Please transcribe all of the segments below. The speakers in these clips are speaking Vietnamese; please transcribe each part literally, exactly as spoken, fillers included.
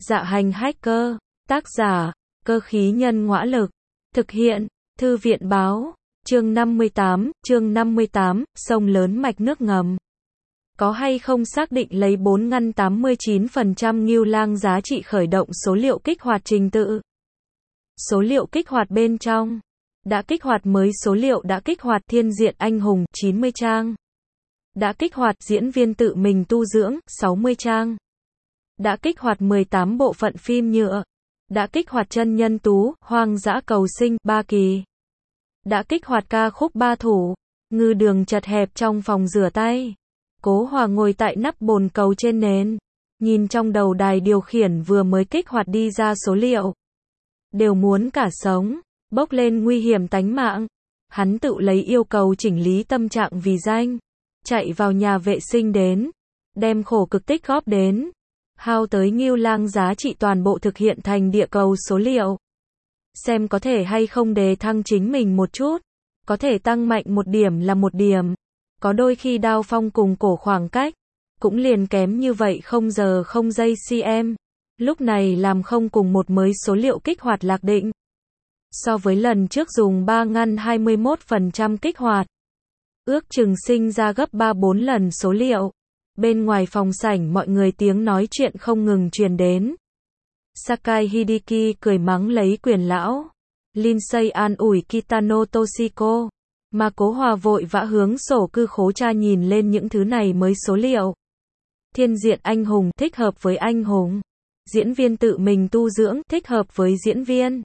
Dạ hành hacker, tác giả, cơ khí nhân ngõa lực, thực hiện, thư viện báo, chương năm mươi tám, chương năm mươi tám, sông lớn mạch nước ngầm. Có hay không xác định lấy bốn ngăn tám mươi chín phần trăm Ngưu Lang giá trị khởi động số liệu kích hoạt trình tự. Số liệu kích hoạt bên trong. Đã kích hoạt mới số liệu đã kích hoạt thiên diện anh hùng chín mươi trang. Đã kích hoạt diễn viên tự mình tu dưỡng sáu mươi trang. Đã kích hoạt mười tám bộ phận phim nhựa. Đã kích hoạt chân nhân tú, hoang dã cầu sinh ba kỳ. Đã kích hoạt ca khúc ba thủ, ngư đường chật hẹp trong phòng rửa tay. Cố Hòa ngồi tại nắp bồn cầu trên nền, nhìn trong đầu đài điều khiển vừa mới kích hoạt đi ra số liệu. Đều muốn cả sống, bốc lên nguy hiểm tánh mạng. Hắn tự lấy yêu cầu chỉnh lý tâm trạng vì danh, chạy vào nhà vệ sinh đến, đem khổ cực tích góp đến, hao tới Ngưu Lang giá trị toàn bộ thực hiện thành địa cầu số liệu. Xem có thể hay không đề thăng chính mình một chút, có thể tăng mạnh một điểm là một điểm. Có đôi khi đao phong cùng cổ khoảng cách, cũng liền kém như vậy không giờ không giây cm. Lúc này làm không cùng một mới số liệu kích hoạt lạc định. So với lần trước dùng ba ngăn hai mươi mốt phần trăm kích hoạt, ước chừng sinh ra gấp ba bốn lần số liệu. Bên ngoài phòng sảnh mọi người tiếng nói chuyện không ngừng truyền đến. Sakai Hideki cười mắng lấy quyền lão. Lindsay an ủi Kitano Toshiko. Mà Cố Hòa vội vã hướng sổ cư khố tra nhìn lên những thứ này mới số liệu. Thiên diện anh hùng thích hợp với anh hùng. Diễn viên tự mình tu dưỡng thích hợp với diễn viên.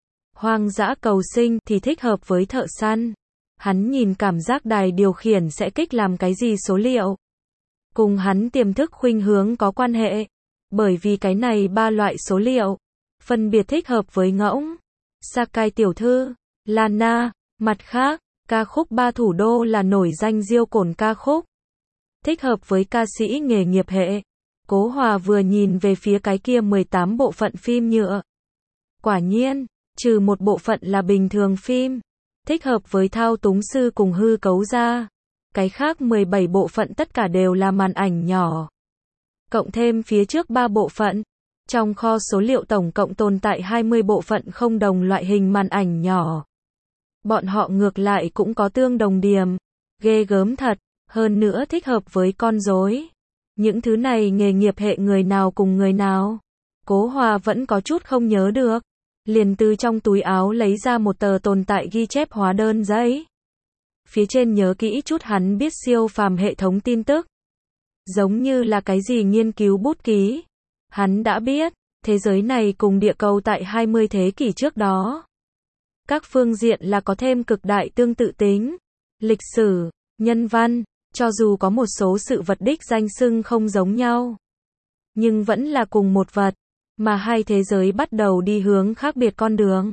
Hoang dã cầu sinh thì thích hợp với thợ săn. Hắn nhìn cảm giác đài điều khiển sẽ kích làm cái gì số liệu. Cùng hắn tiềm thức khuynh hướng có quan hệ. Bởi vì cái này ba loại số liệu, phân biệt thích hợp với ngỗng, Sakai tiểu thư, Lana, mặt khác, ca khúc ba thủ đô là nổi danh diêu cổn ca khúc. Thích hợp với ca sĩ nghề nghiệp hệ. Cố Hòa vừa nhìn về phía cái kia mười tám bộ phận phim nhựa. Quả nhiên, trừ một bộ phận là bình thường phim, thích hợp với thao túng sư cùng hư cấu ra. Cái khác mười bảy bộ phận tất cả đều là màn ảnh nhỏ. Cộng thêm phía trước ba bộ phận, trong kho số liệu tổng cộng tồn tại hai mươi bộ phận không đồng loại hình màn ảnh nhỏ. Bọn họ ngược lại cũng có tương đồng điểm, ghê gớm thật, hơn nữa thích hợp với con rối. Những thứ này nghề nghiệp hệ người nào cùng người nào? Cố Hòa vẫn có chút không nhớ được, liền từ trong túi áo lấy ra một tờ tồn tại ghi chép hóa đơn giấy. Phía trên nhớ kỹ chút hắn biết siêu phàm hệ thống tin tức. Giống như là cái gì nghiên cứu bút ký. Hắn đã biết, thế giới này cùng địa cầu tại hai mươi thế kỷ trước đó. Các phương diện là có thêm cực đại tương tự tính. Lịch sử, nhân văn, cho dù có một số sự vật đích danh xưng không giống nhau. Nhưng vẫn là cùng một vật, mà hai thế giới bắt đầu đi hướng khác biệt con đường.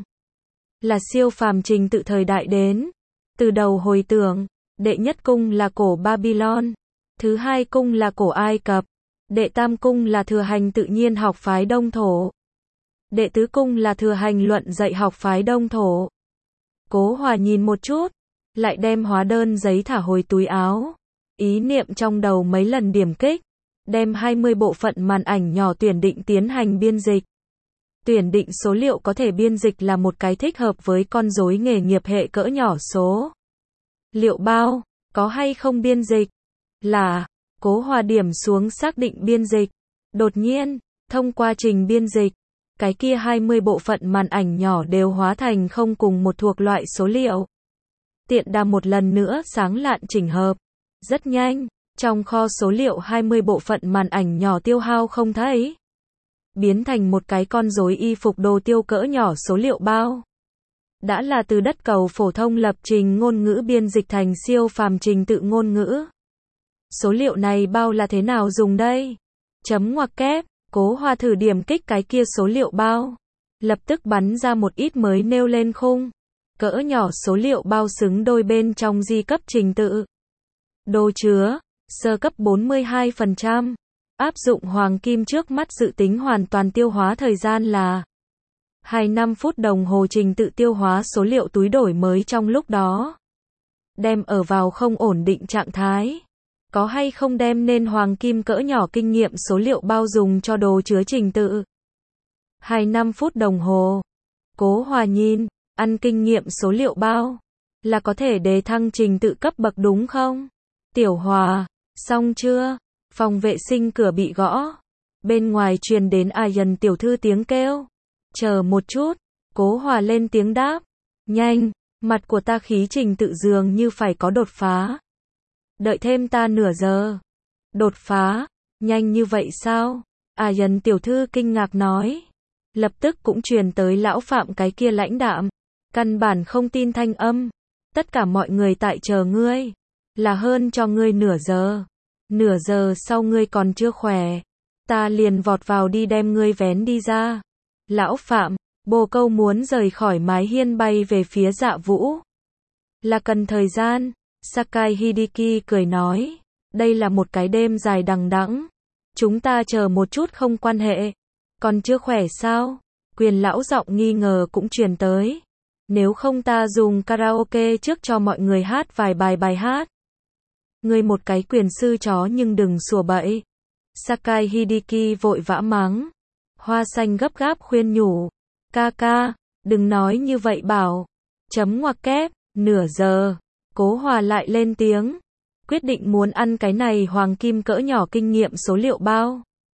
Là siêu phàm trình tự thời đại đến. Từ đầu hồi tưởng, đệ nhất cung là cổ Babylon. Thứ hai cung là cổ Ai Cập. Đệ tam cung là thừa hành tự nhiên học phái Đông Thổ. Đệ tứ cung là thừa hành luận dạy học phái Đông Thổ. Cố Hòa nhìn một chút, lại đem hóa đơn giấy thả hồi túi áo. Ý niệm trong đầu mấy lần điểm kích, đem hai mươi bộ phận màn ảnh nhỏ tuyển định tiến hành biên dịch. Tuyển định số liệu có thể biên dịch là một cái thích hợp với con rối nghề nghiệp hệ cỡ nhỏ số. Liệu bao, có hay không biên dịch? Là, Cố Hòa điểm xuống xác định biên dịch. Đột nhiên, thông qua trình biên dịch, cái kia hai mươi bộ phận màn ảnh nhỏ đều hóa thành không cùng một thuộc loại số liệu. Tiện đà một lần nữa sáng lạn chỉnh hợp. Rất nhanh, trong kho số liệu hai mươi bộ phận màn ảnh nhỏ tiêu hao không thấy. Biến thành một cái con rối y phục đồ tiêu cỡ nhỏ số liệu bao. Đã là từ đất cầu phổ thông lập trình ngôn ngữ biên dịch thành siêu phàm trình tự ngôn ngữ. Số liệu này bao là thế nào dùng đây? Chấm ngoặc kép, Cố Hòa thử điểm kích cái kia số liệu bao. Lập tức bắn ra một ít mới nêu lên khung. Cỡ nhỏ số liệu bao xứng đôi bên trong di cấp trình tự. Đồ chứa, sơ cấp bốn mươi hai phần trăm. Áp dụng hoàng kim trước mắt dự tính hoàn toàn tiêu hóa thời gian là hai mươi lăm phút đồng hồ trình tự tiêu hóa số liệu túi đổi mới trong lúc đó. Đem ở vào không ổn định trạng thái. Có hay không đem nên hoàng kim cỡ nhỏ kinh nghiệm số liệu bao dùng cho đồ chứa trình tự. hai mươi lăm phút đồng hồ. Cố Hòa nhìn, ăn kinh nghiệm số liệu bao, là có thể đề thăng trình tự cấp bậc đúng không? Tiểu Hòa, xong chưa? Phòng vệ sinh cửa bị gõ. Bên ngoài truyền đến Ayan tiểu thư tiếng kêu. Chờ một chút, Cố Hòa lên tiếng đáp. Nhanh, mặt của ta khí trình tự dường như phải có đột phá. Đợi thêm ta nửa giờ. Đột phá, nhanh như vậy sao? Ayan tiểu thư kinh ngạc nói. Lập tức cũng truyền tới lão Phạm cái kia lãnh đạm. Căn bản không tin thanh âm. Tất cả mọi người tại chờ ngươi. Là hơn cho ngươi nửa giờ. Nửa giờ sau ngươi còn chưa khỏe. Ta liền vọt vào đi đem ngươi vén đi ra. Lão Phạm, bồ câu muốn rời khỏi mái hiên bay về phía Dạ Vũ. Là cần thời gian. Sakai Hideki cười nói. Đây là một cái đêm dài đằng đẵng. Chúng ta chờ một chút không quan hệ. Còn chưa khỏe sao? Quyền lão giọng nghi ngờ cũng truyền tới. Nếu không ta dùng karaoke trước cho mọi người hát vài bài bài hát. Ngươi một cái quyền sư chó nhưng đừng sủa bậy. Sakai Hideki vội vã mắng. Hoa xanh gấp gáp khuyên nhủ. Ca ca, đừng nói như vậy bảo. Chấm ngoặc kép, nửa giờ. Cố Hòa lại lên tiếng. Quyết định muốn ăn cái này hoàng kim cỡ nhỏ kinh nghiệm số liệu bao.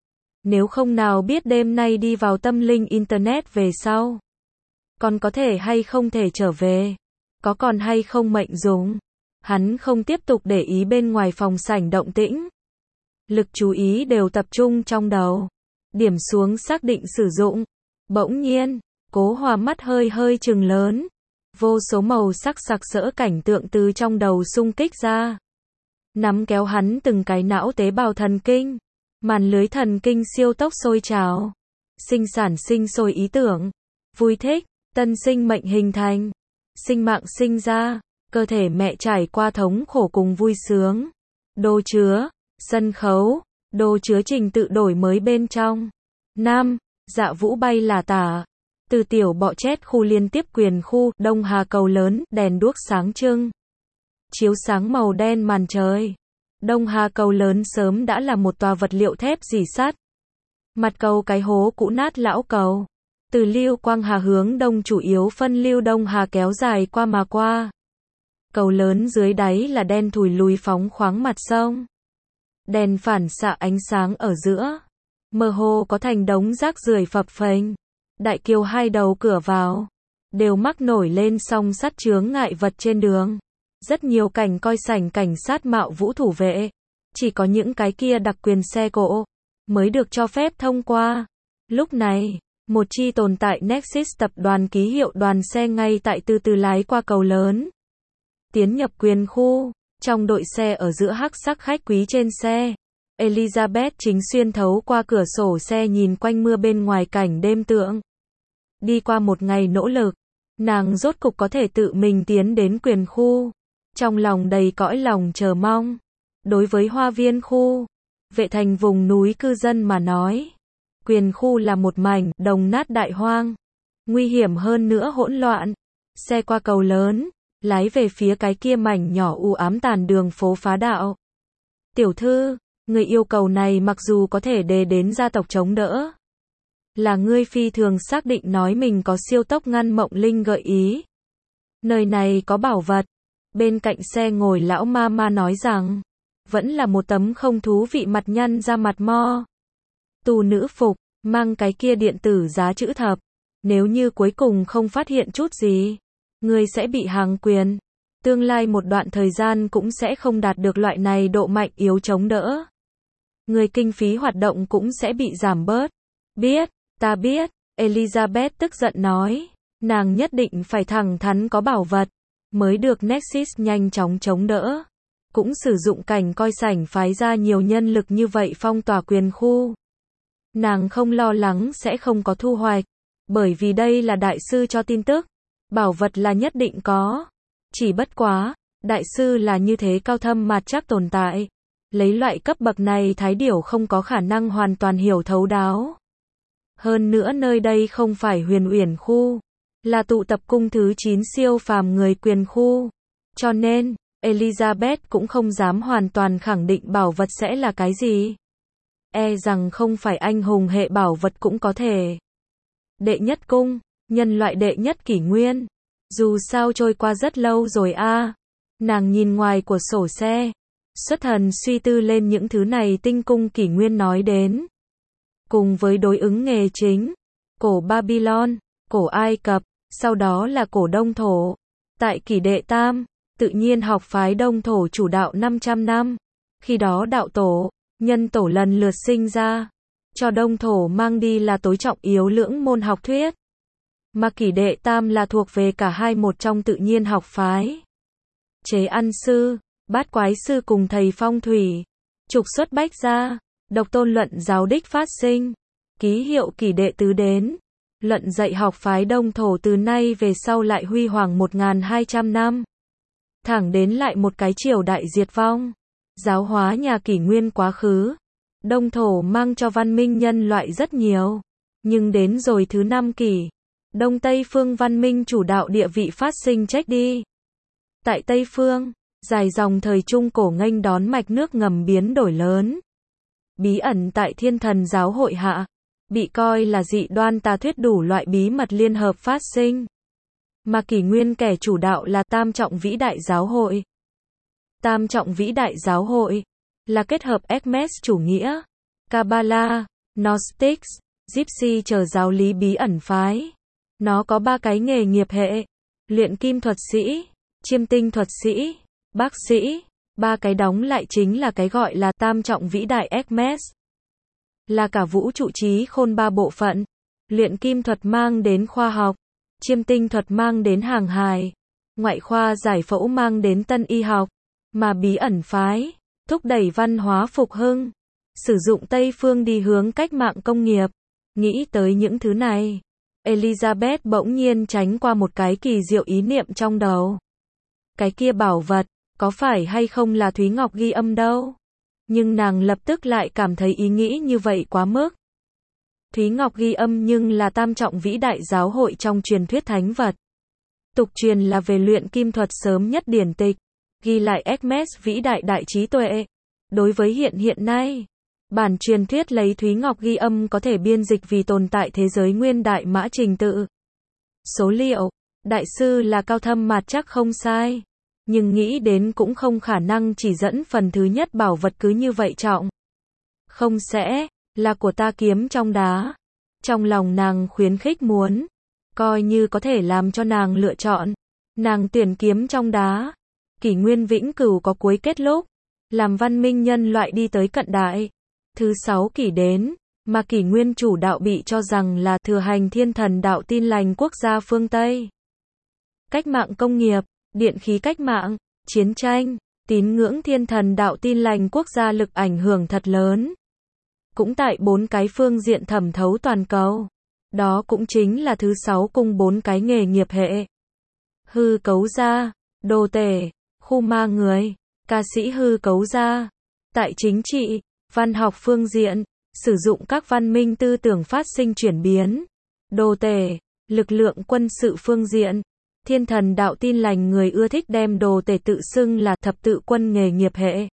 Nếu không nào biết đêm nay đi vào tâm linh internet về sau. Còn có thể hay không thể trở về. Có còn hay không mệnh dùng. Hắn không tiếp tục để ý bên ngoài phòng sảnh động tĩnh. Lực chú ý đều tập trung trong đầu. Điểm xuống xác định sử dụng. Bỗng nhiên, Cố Hòa mắt hơi hơi trừng lớn. Vô số màu sắc sặc sỡ cảnh tượng từ trong đầu xung kích ra. Nắm kéo hắn từng cái não tế bào thần kinh. Màn lưới thần kinh siêu tốc sôi trào. Sinh sản sinh sôi ý tưởng. Vui thích, tân sinh mệnh hình thành. Sinh mạng sinh ra. Cơ thể mẹ trải qua thống khổ cùng vui sướng. Đồ chứa, sân khấu, đồ chứa trình tự đổi mới bên trong. Năm, Dạ Vũ bay là tả. Từ tiểu bọ chét khu liên tiếp quyền khu, Đông Hà cầu lớn, đèn đuốc sáng trưng. Chiếu sáng màu đen màn trời. Đông Hà cầu lớn sớm đã là một tòa vật liệu thép rỉ sắt. Mặt cầu cái hố cũ nát lão cầu. Từ lưu Quang Hà hướng đông chủ yếu phân lưu Đông Hà kéo dài qua mà qua. Cầu lớn dưới đáy là đen thùi lùi phóng khoáng mặt sông. Đèn phản xạ ánh sáng ở giữa. Mơ hồ có thành đống rác rưởi phập phềnh. Đại kiều hai đầu cửa vào. Đều mắc nổi lên song sắt chướng ngại vật trên đường. Rất nhiều cảnh coi sảnh cảnh sát mạo vũ thủ vệ. Chỉ có những cái kia đặc quyền xe cộ. Mới được cho phép thông qua. Lúc này, một chi tồn tại Nexus tập đoàn ký hiệu đoàn xe ngay tại từ từ lái qua cầu lớn. Tiến nhập quyền khu. Trong đội xe ở giữa hắc sắc khách quý trên xe. Elizabeth chính xuyên thấu qua cửa sổ xe nhìn quanh mưa bên ngoài cảnh đêm tượng. Đi qua một ngày nỗ lực, nàng rốt cục có thể tự mình tiến đến quyền khu. Trong lòng đầy cõi lòng chờ mong. Đối với hoa viên khu, Vệ Thành vùng núi cư dân mà nói. Quyền khu là một mảnh đồng nát đại hoang. Nguy hiểm hơn nữa hỗn loạn. Xe qua cầu lớn, lái về phía cái kia mảnh nhỏ u ám tàn đường phố phá đạo. Tiểu thư, người yêu cầu này mặc dù có thể đề đến gia tộc chống đỡ. Là ngươi phi thường xác định nói mình có siêu tốc ngăn mộng linh gợi ý. Nơi này có bảo vật. Bên cạnh xe ngồi lão ma ma nói rằng. Vẫn là một tấm không thú vị mặt nhăn ra mặt mo. Tù nữ phục, mang cái kia điện tử giá chữ thập. Nếu như cuối cùng không phát hiện chút gì, ngươi sẽ bị hàng quyền. Tương lai một đoạn thời gian cũng sẽ không đạt được loại này độ mạnh yếu chống đỡ. Người kinh phí hoạt động cũng sẽ bị giảm bớt. Biết, ta biết, Elizabeth tức giận nói. Nàng nhất định phải thẳng thắn có bảo vật, mới được Nexus nhanh chóng chống đỡ. Cũng sử dụng cảnh coi sảnh phái ra nhiều nhân lực như vậy phong tỏa quyền khu. Nàng không lo lắng sẽ không có thu hoạch. Bởi vì đây là đại sư cho tin tức. Bảo vật là nhất định có. Chỉ bất quá, đại sư là như thế cao thâm mạt chắc tồn tại. Lấy loại cấp bậc này Thái Điểu không có khả năng hoàn toàn hiểu thấu đáo. Hơn nữa nơi đây không phải Huyền Uyển khu, là tụ tập cung thứ chín siêu phàm người quyền khu. Cho nên, Elizabeth cũng không dám hoàn toàn khẳng định bảo vật sẽ là cái gì. E rằng không phải anh hùng hệ bảo vật cũng có thể. Đệ nhất cung, nhân loại đệ nhất kỷ nguyên. Dù sao trôi qua rất lâu rồi a. Nàng nhìn ngoài của sổ xe, xuất thần suy tư lên những thứ này tinh cung kỷ nguyên nói đến. Cùng với đối ứng nghề chính, cổ Babylon, cổ Ai Cập, sau đó là cổ Đông Thổ. Tại kỷ đệ tam, tự nhiên học phái Đông Thổ chủ đạo năm trăm năm. Khi đó đạo tổ, nhân tổ lần lượt sinh ra, cho Đông Thổ mang đi là tối trọng yếu lưỡng môn học thuyết. Mà kỷ đệ tam là thuộc về cả hai một trong tự nhiên học phái. Chế ăn sư, bát quái sư cùng thầy phong thủy, trục xuất bách gia, độc tôn luận giáo đích phát sinh, ký hiệu kỷ đệ tứ đến. Luận dạy học phái Đông Thổ từ nay về sau lại huy hoàng một nghìn hai trăm năm. Thẳng đến lại một cái triều đại diệt vong. Giáo hóa nhà kỷ nguyên quá khứ. Đông Thổ mang cho văn minh nhân loại rất nhiều. Nhưng đến rồi thứ năm kỷ, Đông Tây phương văn minh chủ đạo địa vị phát sinh chết đi. Tại Tây phương, dài dòng thời Trung Cổ nghênh đón mạch nước ngầm biến đổi lớn. Bí ẩn tại Thiên Thần giáo hội hạ, bị coi là dị đoan tà thuyết đủ loại bí mật liên hợp phát sinh. Mà kỷ nguyên kẻ chủ đạo là Tam Trọng Vĩ Đại Giáo hội. Tam Trọng Vĩ Đại Giáo hội là kết hợp Hermes chủ nghĩa, Kabbalah, Gnostics, Gypsy chờ giáo lý bí ẩn phái. Nó có ba cái nghề nghiệp hệ: luyện kim thuật sĩ, chiêm tinh thuật sĩ, bác sĩ. Ba cái đóng lại chính là cái gọi là Tam Trọng Vĩ Đại Hermes. Là cả vũ trụ trí khôn ba bộ phận. Luyện kim thuật mang đến khoa học, chiêm tinh thuật mang đến hàng hài, ngoại khoa giải phẫu mang đến tân y học, mà bí ẩn phái thúc đẩy văn hóa phục hưng, sử dụng Tây phương đi hướng cách mạng công nghiệp. Nghĩ tới những thứ này, Elizabeth bỗng nhiên tránh qua một cái kỳ diệu ý niệm trong đầu. Cái kia bảo vật, có phải hay không là Thúy Ngọc ghi âm đâu? Nhưng nàng lập tức lại cảm thấy ý nghĩ như vậy quá mức. Thúy Ngọc ghi âm nhưng là Tam Trọng Vĩ Đại Giáo hội trong truyền thuyết thánh vật. Tục truyền là về luyện kim thuật sớm nhất điển tịch, ghi lại Hermes vĩ đại đại trí tuệ. Đối với hiện hiện nay, bản truyền thuyết lấy Thúy Ngọc ghi âm có thể biên dịch vì tồn tại thế giới nguyên đại mã trình tự. Số liệu, đại sư là cao thâm mạt chắc không sai. Nhưng nghĩ đến cũng không khả năng chỉ dẫn phần thứ nhất bảo vật cứ như vậy trọng. Không sẽ là của ta kiếm trong đá. Trong lòng nàng khuyến khích muốn, coi như có thể làm cho nàng lựa chọn. Nàng tuyển kiếm trong đá. Kỷ nguyên vĩnh cửu có cuối kết lúc, làm văn minh nhân loại đi tới cận đại. Thứ sáu kỷ đến, mà kỷ nguyên chủ đạo bị cho rằng là thừa hành Thiên Thần đạo Tin Lành quốc gia phương Tây. Cách mạng công nghiệp, điện khí cách mạng, chiến tranh, tín ngưỡng Thiên Thần đạo Tin Lành quốc gia lực ảnh hưởng thật lớn. Cũng tại bốn cái phương diện thẩm thấu toàn cầu. Đó cũng chính là thứ sáu cung bốn cái nghề nghiệp hệ. Hư cấu gia, đồ tể, khu ma người, ca sĩ hư cấu gia. Tại chính trị, văn học phương diện, sử dụng các văn minh tư tưởng phát sinh chuyển biến. Đồ tể, lực lượng quân sự phương diện. Thiên Thần đạo Tin Lành người ưa thích đem đồ tể tự xưng là thập tự quân nghề nghiệp hệ.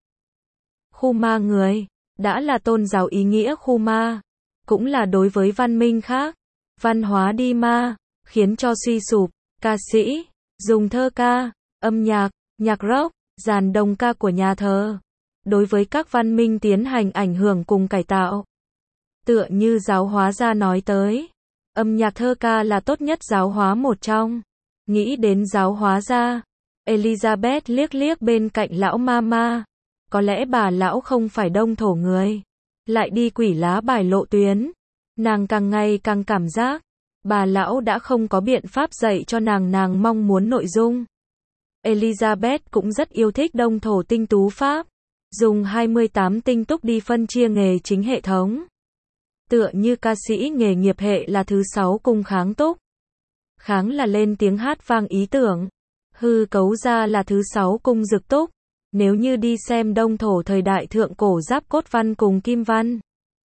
Khu ma người, đã là tôn giáo ý nghĩa khu ma, cũng là đối với văn minh khác, văn hóa đi ma, khiến cho suy sụp, ca sĩ, dùng thơ ca, âm nhạc, nhạc rock, dàn đồng ca của nhà thờ, đối với các văn minh tiến hành ảnh hưởng cùng cải tạo. Tựa như giáo hóa gia nói tới, âm nhạc thơ ca là tốt nhất giáo hóa một trong. Nghĩ đến giáo hóa gia, Elizabeth liếc liếc bên cạnh lão mama. Có lẽ bà lão không phải Đông Thổ người, lại đi quỷ lá bài lộ tuyến. Nàng càng ngày càng cảm giác, bà lão đã không có biện pháp dạy cho nàng nàng mong muốn nội dung. Elizabeth cũng rất yêu thích Đông Thổ tinh tú pháp, dùng hai mươi tám tinh túc đi phân chia nghề chính hệ thống. Tựa như ca sĩ nghề nghiệp hệ là thứ sáu cung kháng túc. Kháng là lên tiếng hát vang ý tưởng. Hư cấu gia là thứ sáu cung dực túc. Nếu như đi xem Đông Thổ thời đại thượng cổ giáp cốt văn cùng kim văn,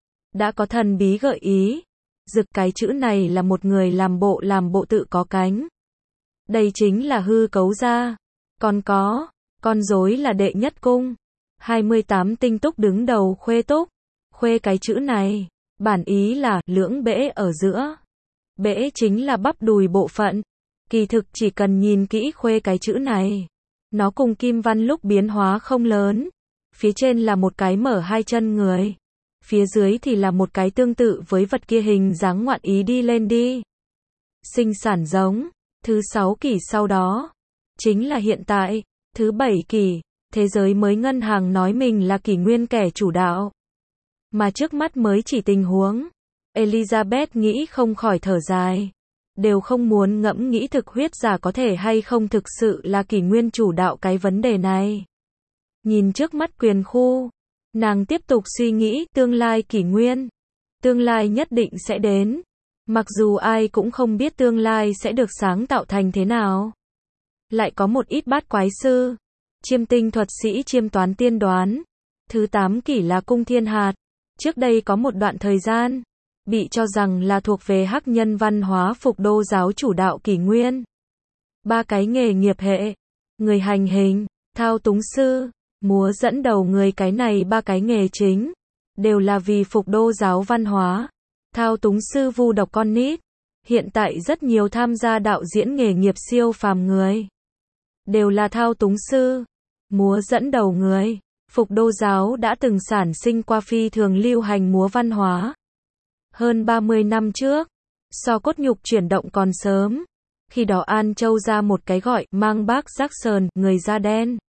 đã có thần bí gợi ý. Dực cái chữ này là một người làm bộ làm bộ tự có cánh. Đây chính là hư cấu gia. Còn có, con rối là đệ nhất cung. hai mươi tám tinh túc đứng đầu khuê túc. Khuê cái chữ này, bản ý là lưỡng bể ở giữa. Bễ chính là bắp đùi bộ phận. Kỳ thực chỉ cần nhìn kỹ khuê cái chữ này. Nó cùng kim văn lúc biến hóa không lớn. Phía trên là một cái mở hai chân người. Phía dưới thì là một cái tương tự với vật kia hình dáng ngoạn ý đi lên đi. Sinh sản giống. Thứ sáu kỷ sau đó. Chính là hiện tại. Thứ bảy kỷ. Thế giới mới ngân hàng nói mình là kỷ nguyên kẻ chủ đạo. Mà trước mắt mới chỉ tình huống. Elizabeth nghĩ không khỏi thở dài. Đều không muốn ngẫm nghĩ thực huyết giả có thể hay không thực sự là kỷ nguyên chủ đạo cái vấn đề này. Nhìn trước mắt quyền khu. Nàng tiếp tục suy nghĩ tương lai kỷ nguyên. Tương lai nhất định sẽ đến. Mặc dù ai cũng không biết tương lai sẽ được sáng tạo thành thế nào. Lại có một ít bát quái sư. Chiêm tinh thuật sĩ chiêm toán tiên đoán. Thứ tám kỷ là cung thiên hạt. Trước đây có một đoạn thời gian. Bị cho rằng là thuộc về hắc nhân văn hóa phục đô giáo chủ đạo kỷ nguyên. Ba cái nghề nghiệp hệ. Người hành hình, thao túng sư, múa dẫn đầu người cái này ba cái nghề chính. Đều là vì phục đô giáo văn hóa. Thao túng sư vu độc con nít. Hiện tại rất nhiều tham gia đạo diễn nghề nghiệp siêu phàm người. Đều là thao túng sư, múa dẫn đầu người. Phục đô giáo đã từng sản sinh qua phi thường lưu hành múa văn hóa. Hơn ba mươi năm trước, so cốt nhục chuyển động còn sớm. Khi đó An Châu ra một cái gọi mang bác Jackson, người da đen.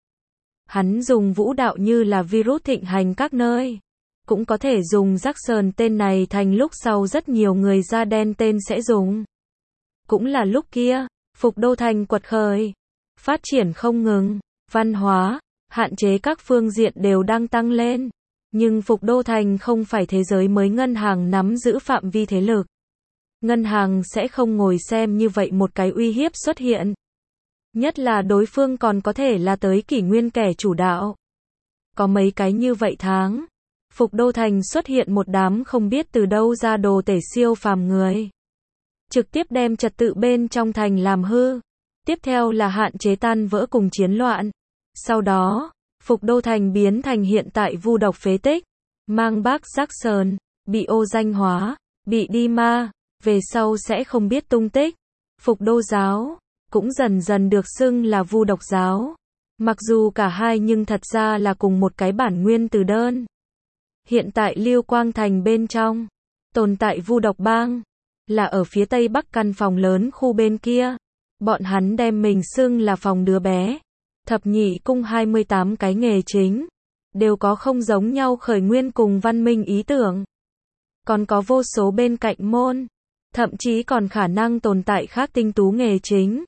Hắn dùng vũ đạo như là virus thịnh hành các nơi. Cũng có thể dùng Jackson tên này thành lúc sau rất nhiều người da đen tên sẽ dùng. Cũng là lúc kia, Phục đô thành quật khởi. Phát triển không ngừng, văn hóa, hạn chế các phương diện đều đang tăng lên. Nhưng Phục đô thành không phải thế giới mới ngân hàng nắm giữ phạm vi thế lực. Ngân hàng sẽ không ngồi xem như vậy một cái uy hiếp xuất hiện. Nhất là đối phương còn có thể là tới kỷ nguyên kẻ chủ đạo. Có mấy cái như vậy tháng. Phục đô thành xuất hiện một đám không biết từ đâu ra đồ tể siêu phàm người. Trực tiếp đem trật tự bên trong thành làm hư. Tiếp theo là hạn chế tan vỡ cùng chiến loạn. Sau đó, Phục đô thành biến thành hiện tại vu độc phế tích. Mang bác Jackson, bị ô danh hóa, bị đi ma, về sau sẽ không biết tung tích. Phục đô giáo, cũng dần dần được xưng là vu độc giáo. Mặc dù cả hai nhưng thật ra là cùng một cái bản nguyên từ đơn. Hiện tại Lưu Quang Thành bên trong, tồn tại vu độc bang, là ở phía tây bắc căn phòng lớn khu bên kia. Bọn hắn đem mình xưng là phòng đứa bé. Thập nhị cung hai mươi tám cái nghề chính, đều có không giống nhau khởi nguyên cùng văn minh ý tưởng. Còn có vô số bên cạnh môn, thậm chí còn khả năng tồn tại khác tinh tú nghề chính.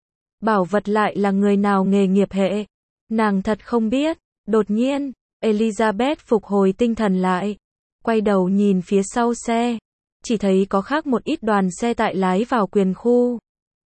Bảo vật lại là người nào nghề nghiệp hệ, nàng thật không biết. Đột nhiên, Elizabeth phục hồi tinh thần lại, quay đầu nhìn phía sau xe, chỉ thấy có khác một ít đoàn xe tại lái vào quyền khu.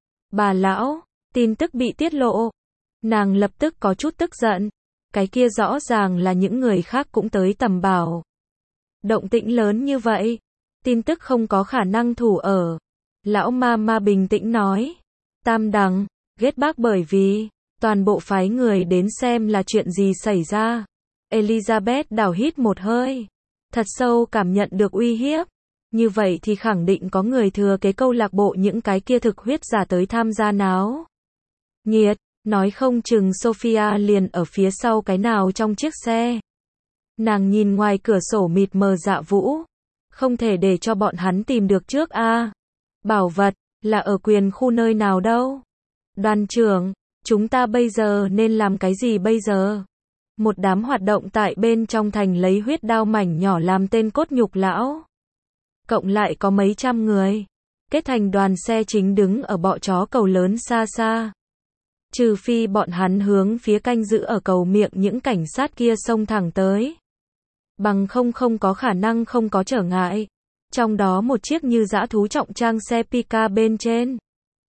Bà lão, tin tức bị tiết lộ. Nàng lập tức có chút tức giận. Cái kia rõ ràng là những người khác cũng tới tầm bảo. Động tĩnh lớn như vậy, tin tức không có khả năng thủ ở. Lão ma ma bình tĩnh nói. Tam đằng, ghét bác bởi vì, toàn bộ phái người đến xem là chuyện gì xảy ra. Elizabeth đảo hít một hơi. Thật sâu cảm nhận được uy hiếp. Như vậy thì khẳng định có người thừa kế câu lạc bộ những cái kia thực huyết giả tới tham gia náo nhiệt. Nói không chừng Sophia liền ở phía sau cái nào trong chiếc xe. Nàng nhìn ngoài cửa sổ mịt mờ dạ vũ. Không thể để cho bọn hắn tìm được trước a. À, bảo vật, là ở quyền khu nơi nào đâu? Đoàn trưởng, chúng ta bây giờ nên làm cái gì bây giờ? Một đám hoạt động tại bên trong thành lấy huyết đao mảnh nhỏ làm tên cốt nhục lão. Cộng lại có mấy trăm người. Kết thành đoàn xe chính đứng ở bọ chó cầu lớn xa xa. Trừ phi bọn hắn hướng phía canh giữ ở cầu miệng những cảnh sát kia xông thẳng tới. Bằng không không có khả năng không có trở ngại. Trong đó một chiếc như dã thú trọng trang xe Pika bên trên.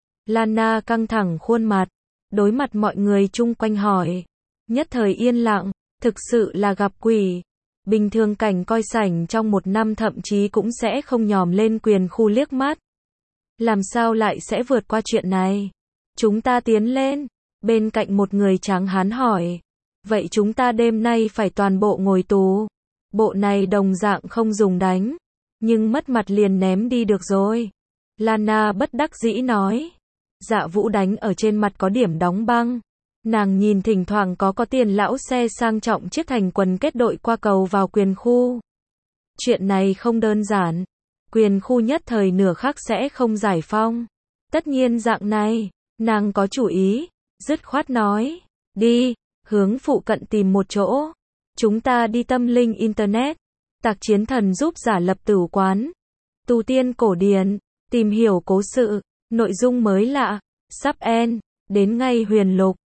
Lana căng thẳng khuôn mặt. Đối mặt mọi người chung quanh hỏi. Nhất thời yên lặng. Thực sự là gặp quỷ. Bình thường cảnh coi sảnh trong một năm thậm chí cũng sẽ không nhòm lên quyền khu liếc mắt. Làm sao lại sẽ vượt qua chuyện này? Chúng ta tiến lên. Bên cạnh một người tráng hán hỏi. Vậy chúng ta đêm nay phải toàn bộ ngồi tù. Bộ này đồng dạng không dùng đánh. Nhưng mất mặt liền ném đi được rồi. Lana bất đắc dĩ nói. Dạ Vũ đánh ở trên mặt có điểm đóng băng. Nàng nhìn thỉnh thoảng có có tiền lão xe sang trọng chiếc thành quần kết đội qua cầu vào quyền khu. Chuyện này không đơn giản. Quyền khu nhất thời nửa khắc sẽ không giải phong. Tất nhiên dạng này, nàng có chủ ý, dứt khoát nói. Đi, hướng phụ cận tìm một chỗ. Chúng ta đi tâm linh Internet. Tạc Chiến Thần giúp giả lập tử quán. Tu tiên cổ điển, tìm hiểu cố sự, nội dung mới lạ, sắp end, đến ngay huyền lục.